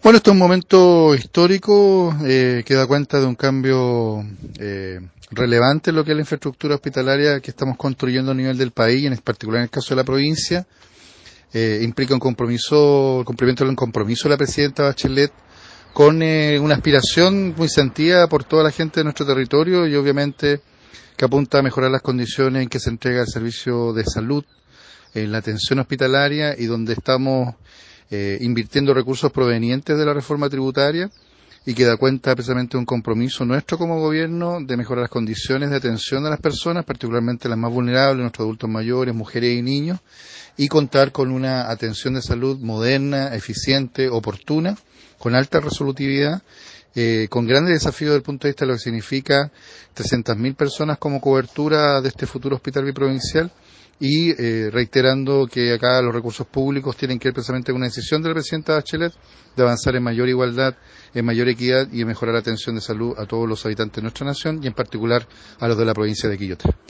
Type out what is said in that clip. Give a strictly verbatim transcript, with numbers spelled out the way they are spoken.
Bueno, este es un momento histórico eh, que da cuenta de un cambio eh, relevante en lo que es la infraestructura hospitalaria que estamos construyendo a nivel del país, y en particular en el caso de la provincia. Eh, implica un compromiso, el cumplimiento del compromiso de la presidenta Bachelet con eh, una aspiración muy sentida por toda la gente de nuestro territorio, y obviamente que apunta a mejorar las condiciones en que se entrega el servicio de salud, en la atención hospitalaria, y donde estamos eh, invirtiendo recursos provenientes de la reforma tributaria, y que da cuenta precisamente de un compromiso nuestro como gobierno de mejorar las condiciones de atención de las personas, particularmente las más vulnerables, nuestros adultos mayores, mujeres y niños, y contar con una atención de salud moderna, eficiente, oportuna, con alta resolutividad, eh, con grandes desafíos desde el punto de vista de lo que significa trescientas mil personas como cobertura de este futuro hospital biprovincial, y eh, reiterando que acá los recursos públicos tienen que ver precisamente con una decisión de la presidenta Bachelet de avanzar en mayor igualdad, en mayor equidad y en mejorar la atención de salud a todos los habitantes de nuestra nación, y en particular a los de la provincia de Quillota.